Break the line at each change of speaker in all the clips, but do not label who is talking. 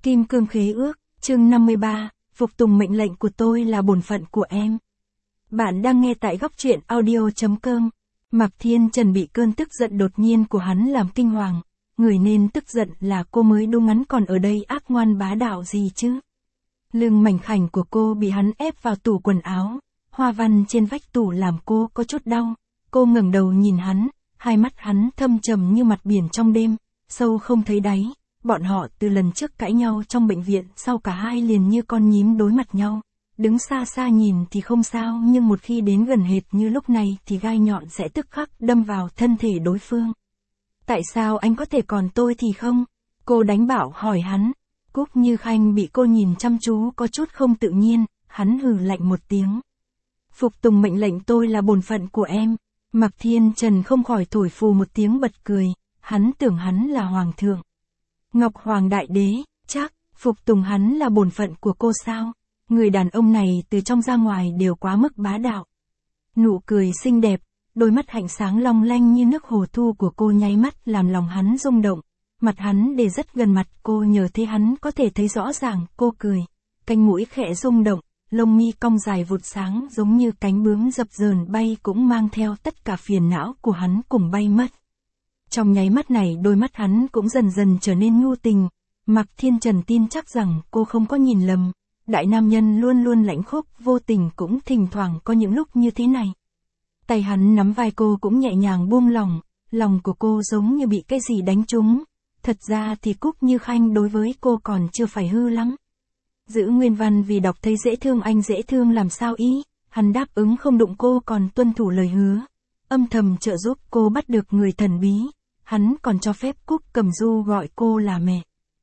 Kim cương khế ước, chương 53, phục tùng mệnh lệnh của tôi là bổn phận của em. Bạn đang nghe tại góc truyện audio.com. Mạc Thiên Trần bị cơn tức giận đột nhiên của hắn làm kinh hoàng. Người nên tức giận là cô mới đúng, hắn còn ở đây ác ngoan bá đạo gì chứ. Lưng mảnh khảnh của cô bị hắn ép vào tủ quần áo. Hoa văn trên vách tủ làm cô có chút đau. Cô ngẩng đầu nhìn hắn, hai mắt hắn thâm trầm như mặt biển trong đêm, sâu không thấy đáy. Bọn họ từ lần trước cãi nhau trong bệnh viện, sau cả hai liền như con nhím đối mặt nhau. Đứng xa xa nhìn thì không sao, nhưng một khi đến gần hệt như lúc này thì gai nhọn sẽ tức khắc đâm vào thân thể đối phương. Tại sao anh có thể còn tôi thì không? Cô đánh bảo hỏi hắn. Cúc Như Khanh bị cô nhìn chăm chú có chút không tự nhiên, hắn hừ lạnh một tiếng. Phục tùng mệnh lệnh tôi là bổn phận của em. Mạc Thiên Trần không khỏi thổi phù một tiếng bật cười, hắn tưởng hắn là hoàng thượng. Ngọc Hoàng Đại Đế, chắc, phục tùng hắn là bổn phận của cô sao? Người đàn ông này từ trong ra ngoài đều quá mức bá đạo. Nụ cười xinh đẹp, đôi mắt hạnh sáng long lanh như nước hồ thu của cô nháy mắt làm lòng hắn rung động. Mặt hắn để rất gần mặt cô, nhờ thế hắn có thể thấy rõ ràng. Cô cười, cánh mũi khẽ rung động, lông mi cong dài vụt sáng giống như cánh bướm dập dờn bay, cũng mang theo tất cả phiền não của hắn cùng bay mất. Trong nháy mắt này đôi mắt hắn cũng dần dần trở nên nhu tình. Mạc Thiên Trần tin chắc rằng cô không có nhìn lầm. Đại nam nhân luôn luôn lãnh khốc, vô tình cũng thỉnh thoảng có những lúc như thế này. Tay hắn nắm vai cô cũng nhẹ nhàng buông lỏng, lòng của cô giống như bị cái gì đánh trúng. Thật ra thì Cúc Như Khanh đối với cô còn chưa phải hư lắm. Giữ nguyên văn vì đọc thấy dễ thương, anh dễ thương làm sao ý, hắn đáp ứng không đụng cô còn tuân thủ lời hứa. Âm thầm trợ giúp cô bắt được người thần bí, hắn còn cho phép Cúc Cẩm Du gọi cô là mẹ.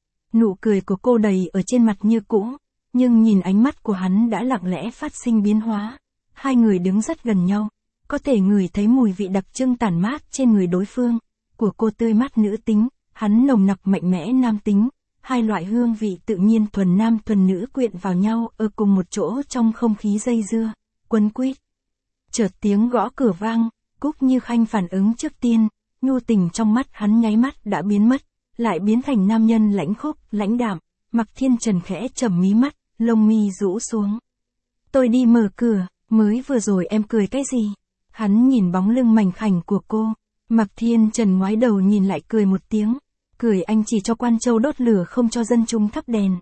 Nụ cười của cô đầy ở trên mặt như cũ, nhưng nhìn ánh mắt của hắn đã lặng lẽ phát sinh biến hóa. Hai người đứng rất gần nhau, có thể ngửi thấy mùi vị đặc trưng tản mát trên người đối phương. Của cô tươi mát nữ tính, hắn nồng nặc mạnh mẽ nam tính. Hai loại hương vị tự nhiên thuần nam thuần nữ quyện vào nhau ở cùng một chỗ trong không khí dây dưa, quấn quýt. Chợt tiếng gõ cửa vang, Cúc Như Khanh phản ứng trước tiên, nhu tình trong mắt hắn nháy mắt đã biến mất, lại biến thành nam nhân lãnh khốc, lãnh đạm. Mạc Thiên Trần khẽ trầm mí mắt, lông mi rũ xuống. Tôi đi mở cửa, mới vừa rồi em cười cái gì? Hắn nhìn bóng lưng mảnh khảnh của cô. Mạc Thiên Trần ngoái đầu nhìn lại cười một tiếng. Cười anh chỉ cho quan châu đốt lửa không cho dân chúng thắp đèn.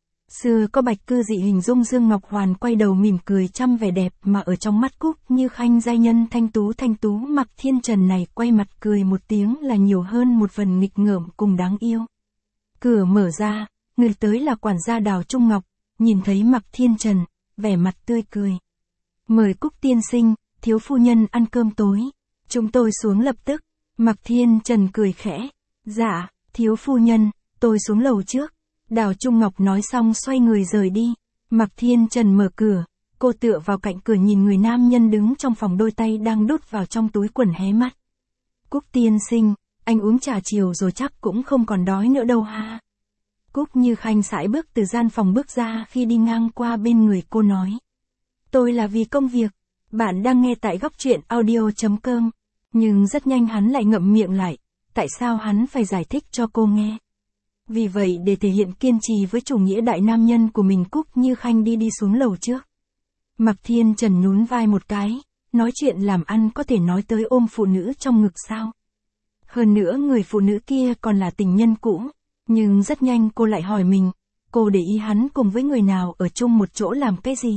Xưa có bạch cư dị hình dung Dương Ngọc Hoàn quay đầu mỉm cười trăm vẻ đẹp mà ở trong mắt Cúc Như Khanh giai nhân thanh tú. Mạc Thiên Trần này quay mặt cười một tiếng là nhiều hơn một phần nghịch ngợm cùng đáng yêu. Cửa mở ra, người tới là quản gia Đào Trung Ngọc, nhìn thấy Mạc Thiên Trần, vẻ mặt tươi cười. Mời Cúc tiên sinh, thiếu phu nhân ăn cơm tối. Chúng tôi xuống lập tức. Mạc Thiên Trần cười khẽ. Dạ, thiếu phu nhân, tôi xuống lầu trước. Đào Trung Ngọc nói xong xoay người rời đi. Mạc Thiên Trần mở cửa, cô tựa vào cạnh cửa nhìn người nam nhân đứng trong phòng, đôi tay đang đút vào trong túi quần hé mắt. Cúc tiên sinh, anh uống trà chiều rồi chắc cũng không còn đói nữa đâu ha. Cúc Như Khanh sải bước từ gian phòng bước ra, khi đi ngang qua bên người cô nói. Tôi là vì công việc. Bạn đang nghe tại góc truyện audio.com. Nhưng rất nhanh hắn lại ngậm miệng lại. Tại sao hắn phải giải thích cho cô nghe? Vì vậy để thể hiện kiên trì với chủ nghĩa đại nam nhân của mình, Cúc Như Khanh đi xuống lầu trước. Mạc Thiên Trần nhún vai một cái, nói chuyện làm ăn có thể nói tới ôm phụ nữ trong ngực sao? Hơn nữa người phụ nữ kia còn là tình nhân cũ. Nhưng rất nhanh cô lại hỏi mình, cô để ý hắn cùng với người nào ở chung một chỗ làm cái gì?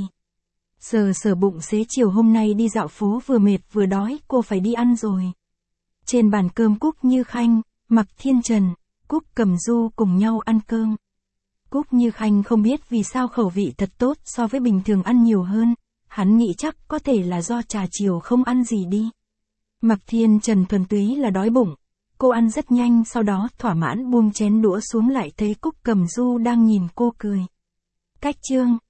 Sờ bụng xế chiều hôm nay đi dạo phố vừa mệt vừa đói, cô phải đi ăn rồi. Trên bàn cơm Cúc Như Khanh, Mạc Thiên Trần, Cúc Cẩm Du cùng nhau ăn cơm. Cúc Như Khanh không biết vì sao khẩu vị thật tốt so với bình thường ăn nhiều hơn. Hắn nghĩ chắc có thể là do trà chiều không ăn gì đi. Mạc Thiên Trần thuần túy là đói bụng. Cô ăn rất nhanh, sau đó thỏa mãn buông chén đũa xuống, lại thấy Cúc Cẩm Du đang nhìn cô cười. Cách chương